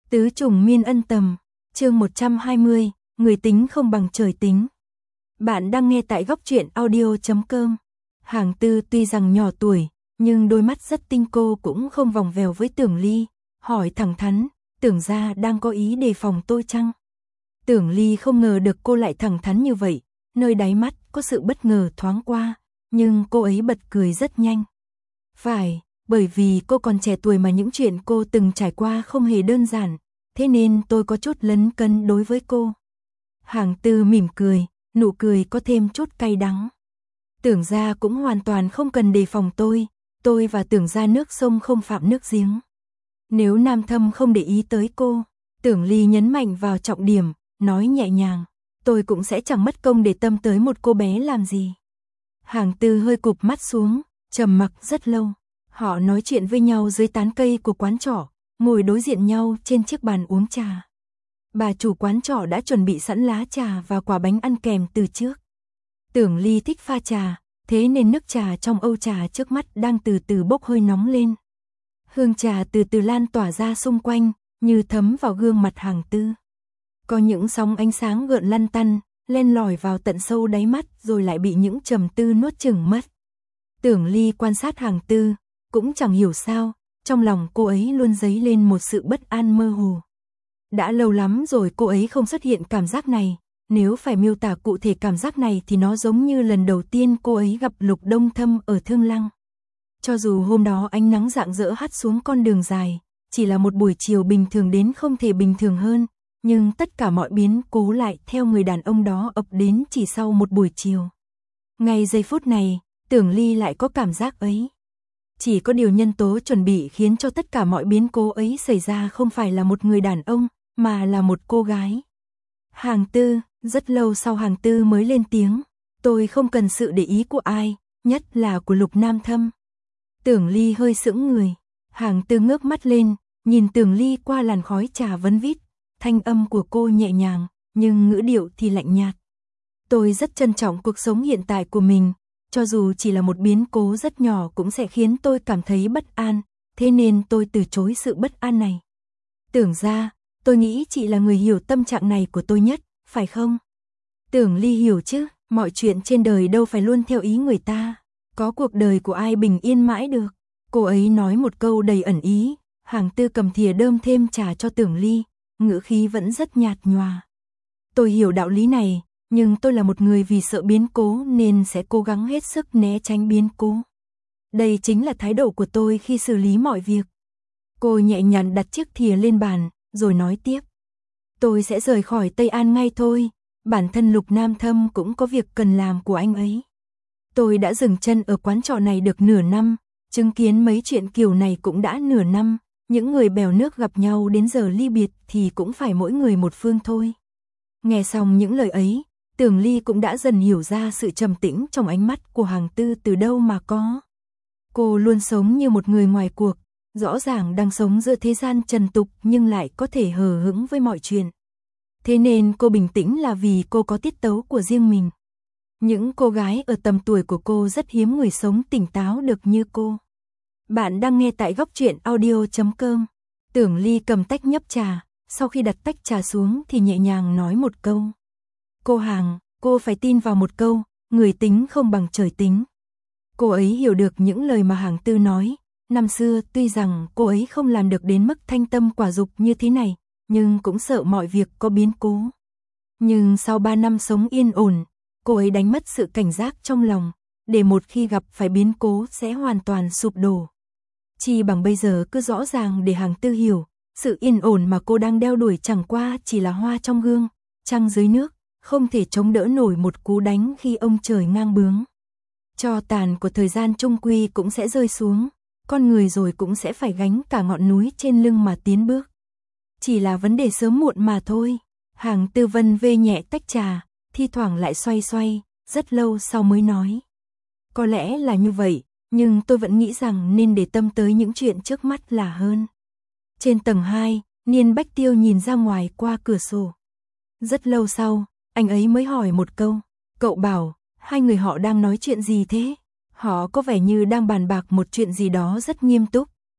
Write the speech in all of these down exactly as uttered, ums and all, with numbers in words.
Tứ trùng miên ân tầm, chương một trăm hai mươi, người tính không bằng trời tính. Bạn đang nghe tại góc truyện audio chấm com. Hàng Tư tuy rằng nhỏ tuổi, nhưng đôi mắt rất tinh, cô cũng không vòng vèo với Tưởng Ly, hỏi thẳng thắn, Tưởng gia đang có ý đề phòng tôi chăng? Tưởng Ly không ngờ được cô lại thẳng thắn như vậy, nơi đáy mắt có sự bất ngờ thoáng qua, nhưng cô ấy bật cười rất nhanh. Phải, bởi vì cô còn trẻ tuổi mà những chuyện cô từng trải qua không hề đơn giản, thế nên tôi có chút lấn cấn đối với cô. Hàng Tư mỉm cười, nụ cười có thêm chút cay đắng. Tưởng gia cũng hoàn toàn không cần đề phòng tôi, tôi và Tưởng gia nước sông không phạm nước giếng. Nếu Nam Thâm không để ý tới cô, Tưởng Ly nhấn mạnh vào trọng điểm, nói nhẹ nhàng, tôi cũng sẽ chẳng mất công để tâm tới một cô bé làm gì. Hàng Tư hơi cụp mắt xuống, trầm mặc rất lâu. Họ nói chuyện với nhau dưới tán cây của quán trọ, ngồi đối diện nhau trên chiếc bàn uống trà. Bà chủ quán trọ đã chuẩn bị sẵn lá trà và quả bánh ăn kèm từ trước. Tưởng Ly thích pha trà, thế nên nước trà trong âu trà trước mắt đang từ từ bốc hơi nóng lên. Hương trà từ từ lan tỏa ra xung quanh, như thấm vào gương mặt Hàng Tư. Có những sóng ánh sáng gợn lăn tăn, len lỏi vào tận sâu đáy mắt rồi lại bị những trầm tư nuốt chửng mất. Tưởng Ly quan sát Hàng Tư, cũng chẳng hiểu sao, trong lòng cô ấy luôn dấy lên một sự bất an mơ hồ. Đã lâu lắm rồi cô ấy không xuất hiện cảm giác này, nếu phải miêu tả cụ thể cảm giác này thì nó giống như lần đầu tiên cô ấy gặp Lục Đông Thâm ở Thương Lăng. Cho dù hôm đó ánh nắng rạng rỡ hắt xuống con đường dài, chỉ là một buổi chiều bình thường đến không thể bình thường hơn, nhưng tất cả mọi biến cố lại theo người đàn ông đó ập đến chỉ sau một buổi chiều. Ngay giây phút này, Tưởng Ly lại có cảm giác ấy. Chỉ có điều nhân tố chuẩn bị khiến cho tất cả mọi biến cố ấy xảy ra không phải là một người đàn ông, mà là một cô gái. Hàng Tư, rất lâu sau Hàng Tư mới lên tiếng, tôi không cần sự để ý của ai, nhất là của Lục Nam Thâm. Tưởng Ly hơi sững người, Hàng Tư ngước mắt lên, nhìn Tưởng Ly qua làn khói trà vấn vít, thanh âm của cô nhẹ nhàng, nhưng ngữ điệu thì lạnh nhạt. Tôi rất trân trọng cuộc sống hiện tại của mình. Cho dù chỉ là một biến cố rất nhỏ cũng sẽ khiến tôi cảm thấy bất an, thế nên tôi từ chối sự bất an này. Tưởng ra, tôi nghĩ chị là người hiểu tâm trạng này của tôi nhất, phải không? Tưởng Ly hiểu chứ, mọi chuyện trên đời đâu phải luôn theo ý người ta, có cuộc đời của ai bình yên mãi được. Cô ấy nói một câu đầy ẩn ý, Hàng Tư cầm thìa đơm thêm trà cho Tưởng Ly, ngữ khí vẫn rất nhạt nhòa. Tôi hiểu đạo lý này. Nhưng tôi là một người vì sợ biến cố nên sẽ cố gắng hết sức né tránh biến cố. Đây chính là thái độ của tôi khi xử lý mọi việc. Cô nhẹ nhàng đặt chiếc thìa lên bàn, rồi nói tiếp. Tôi sẽ rời khỏi Tây An ngay thôi, bản thân Lục Nam Thâm cũng có việc cần làm của anh ấy. Tôi đã dừng chân ở quán trọ này được nửa năm, chứng kiến mấy chuyện kiểu này cũng đã nửa năm, những người bèo nước gặp nhau đến giờ ly biệt thì cũng phải mỗi người một phương thôi. Nghe xong những lời ấy, Tưởng Ly cũng đã dần hiểu ra sự trầm tĩnh trong ánh mắt của Hàng Tư từ đâu mà có. Cô luôn sống như một người ngoài cuộc, rõ ràng đang sống giữa thế gian trần tục nhưng lại có thể hờ hững với mọi chuyện. Thế nên cô bình tĩnh là vì cô có tiết tấu của riêng mình. Những cô gái ở tầm tuổi của cô rất hiếm người sống tỉnh táo được như cô. Bạn đang nghe tại góc truyện audio chấm com. Tưởng Ly cầm tách nhấp trà, sau khi đặt tách trà xuống thì nhẹ nhàng nói một câu. Cô Hàng, cô phải tin vào một câu, người tính không bằng trời tính. Cô ấy hiểu được những lời mà Hàng Tư nói. Năm xưa tuy rằng cô ấy không làm được đến mức thanh tâm quả dục như thế này, nhưng cũng sợ mọi việc có biến cố. Nhưng sau ba năm sống yên ổn, cô ấy đánh mất sự cảnh giác trong lòng, để một khi gặp phải biến cố sẽ hoàn toàn sụp đổ. Chỉ bằng bây giờ cứ rõ ràng để Hàng Tư hiểu, sự yên ổn mà cô đang đeo đuổi chẳng qua chỉ là hoa trong gương, trăng dưới nước. Không thể chống đỡ nổi một cú đánh khi ông trời ngang bướng. Tro tàn của thời gian chung quy cũng sẽ rơi xuống, con người rồi cũng sẽ phải gánh cả ngọn núi trên lưng mà tiến bước. Chỉ là vấn đề sớm muộn mà thôi. Hàng Tư vân vê nhẹ tách trà, thi thoảng lại xoay xoay, rất lâu sau mới nói. Có lẽ là như vậy, nhưng tôi vẫn nghĩ rằng nên để tâm tới những chuyện trước mắt là hơn. Trên tầng hai, Niên Bách Tiêu nhìn ra ngoài qua cửa sổ. Rất lâu sau, anh ấy mới hỏi một câu, cậu Bảo, hai người họ đang nói chuyện gì thế? Họ có vẻ như đang bàn bạc một chuyện gì đó rất nghiêm túc.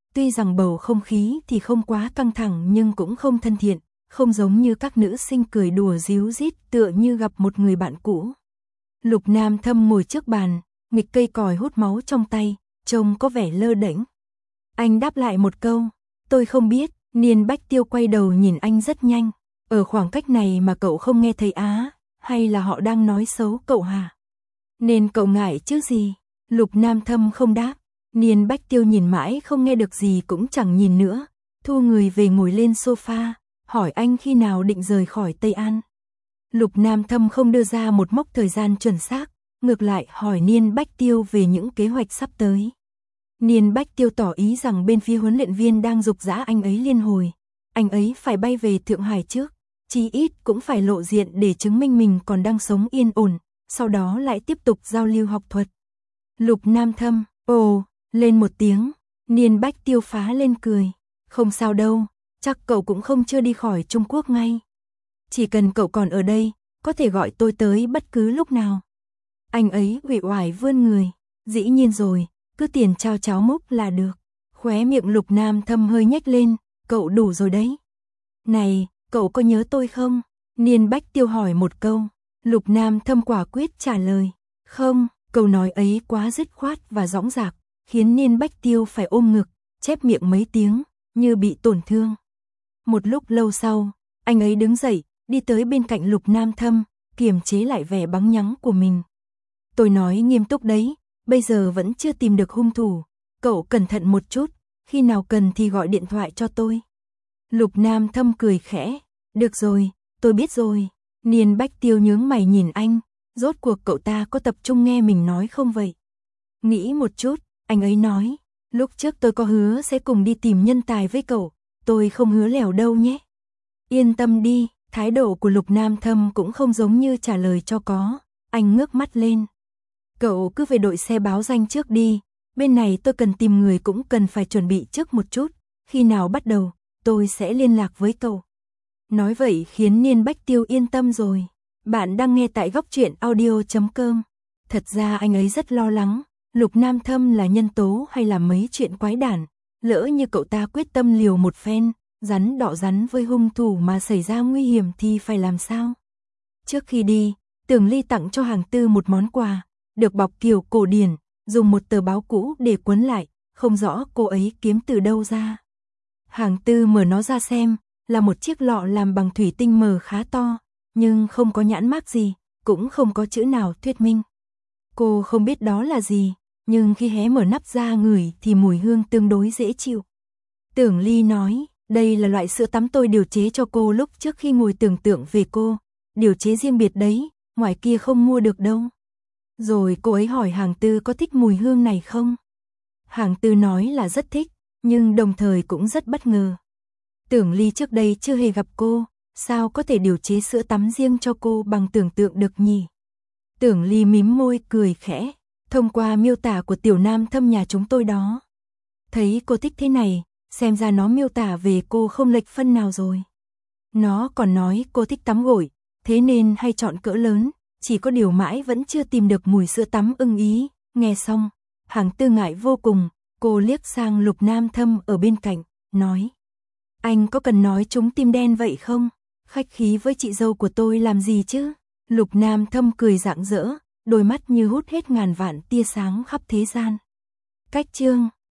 Tuy rằng bầu không khí thì không quá căng thẳng nhưng cũng không thân thiện, không giống như các nữ sinh cười đùa díu dít tựa như gặp một người bạn cũ. Lục Nam Thâm ngồi trước bàn, nghịch cây còi hút máu trong tay, trông có vẻ lơ đễnh. Anh đáp lại một câu, tôi không biết. Niên Bách Tiêu quay đầu nhìn anh rất nhanh. Ở khoảng cách này mà cậu không nghe thấy á, hay là họ đang nói xấu cậu hả? Nên cậu ngại chứ gì? Lục Nam Thâm không đáp. Niên Bách Tiêu nhìn mãi không nghe được gì cũng chẳng nhìn nữa, thu người về ngồi lên sofa, hỏi anh khi nào định rời khỏi Tây An. Lục Nam Thâm không đưa ra một mốc thời gian chuẩn xác, ngược lại hỏi Niên Bách Tiêu về những kế hoạch sắp tới. Niên Bách Tiêu tỏ ý rằng bên phía huấn luyện viên đang giục giã anh ấy liên hồi. Anh ấy phải bay về Thượng Hải trước, chí ít cũng phải lộ diện để chứng minh mình còn đang sống yên ổn, sau đó lại tiếp tục giao lưu học thuật. Lục Nam Thâm, ồ, lên một tiếng, Niên Bách Tiêu phá lên cười. Không sao đâu, chắc cậu cũng không chưa đi khỏi Trung Quốc ngay. Chỉ cần cậu còn ở đây, có thể gọi tôi tới bất cứ lúc nào. Anh ấy uể oải vươn người, dĩ nhiên rồi, cứ tiền trao cháo múc là được. Khóe miệng Lục Nam Thâm hơi nhếch lên, cậu đủ rồi đấy. Này, cậu có nhớ tôi không? Niên Bách Tiêu hỏi một câu. Lục Nam Thâm quả quyết trả lời, không. Câu nói ấy quá dứt khoát và dõng dạc, khiến Niên Bách Tiêu phải ôm ngực, chép miệng mấy tiếng, như bị tổn thương. Một lúc lâu sau, anh ấy đứng dậy, đi tới bên cạnh Lục Nam Thâm, kiềm chế lại vẻ bắn nhắng của mình. Tôi nói nghiêm túc đấy, bây giờ vẫn chưa tìm được hung thủ, cậu cẩn thận một chút, khi nào cần thì gọi điện thoại cho tôi. Lục Nam Thâm cười khẽ, được rồi, tôi biết rồi. Niên Bách Tiêu nhướng mày nhìn anh, rốt cuộc cậu ta có tập trung nghe mình nói không vậy? Nghĩ một chút, anh ấy nói, lúc trước tôi có hứa sẽ cùng đi tìm nhân tài với cậu, tôi không hứa lèo đâu nhé. Yên tâm đi, thái độ của Lục Nam Thâm cũng không giống như trả lời cho có, anh ngước mắt lên. Cậu cứ về đội xe báo danh trước đi, bên này tôi cần tìm người cũng cần phải chuẩn bị trước một chút, khi nào bắt đầu, tôi sẽ liên lạc với cậu. Nói vậy khiến Niên Bách Tiêu yên tâm rồi. Bạn đang nghe tại góc truyện audio chấm com. Thật ra anh ấy rất lo lắng, Lục Nam Thâm là nhân tố hay là mấy chuyện quái đản, lỡ như cậu ta quyết tâm liều một phen, rắn đọ rắn với hung thủ mà xảy ra nguy hiểm thì phải làm sao? Trước khi đi, Tưởng Ly tặng cho Hàng Tư một món quà, được bọc kiểu cổ điển, dùng một tờ báo cũ để quấn lại, không rõ cô ấy kiếm từ đâu ra. Hàng Tư mở nó ra xem, là một chiếc lọ làm bằng thủy tinh mờ khá to, nhưng không có nhãn mác gì, cũng không có chữ nào thuyết minh. Cô không biết đó là gì, nhưng khi hé mở nắp ra ngửi thì mùi hương tương đối dễ chịu. Tưởng Ly nói, đây là loại sữa tắm tôi điều chế cho cô lúc trước khi ngồi tưởng tượng về cô, điều chế riêng biệt đấy, ngoài kia không mua được đâu. Rồi cô ấy hỏi Hàng Tư có thích mùi hương này không? Hàng Tư nói là rất thích, nhưng đồng thời cũng rất bất ngờ. Tưởng Ly trước đây chưa hề gặp cô, sao có thể điều chế sữa tắm riêng cho cô bằng tưởng tượng được nhỉ? Tưởng Ly mím môi cười khẽ, thông qua miêu tả của Tiểu Nam Thâm nhà chúng tôi đó. Thấy cô thích thế này, xem ra nó miêu tả về cô không lệch phân nào rồi. Nó còn nói cô thích tắm gội, thế nên hay chọn cỡ lớn, chỉ có điều mãi vẫn chưa tìm được mùi sữa tắm ưng ý. Nghe xong, Hàng Tư ngại vô cùng, cô liếc sang Lục Nam Thâm ở bên cạnh, nói. Anh có cần nói chúng tim đen vậy không? Khách khí với chị dâu của tôi làm gì chứ? Lục Nam Thâm cười rạng rỡ, đôi mắt như hút hết ngàn vạn tia sáng khắp thế gian. Cách chương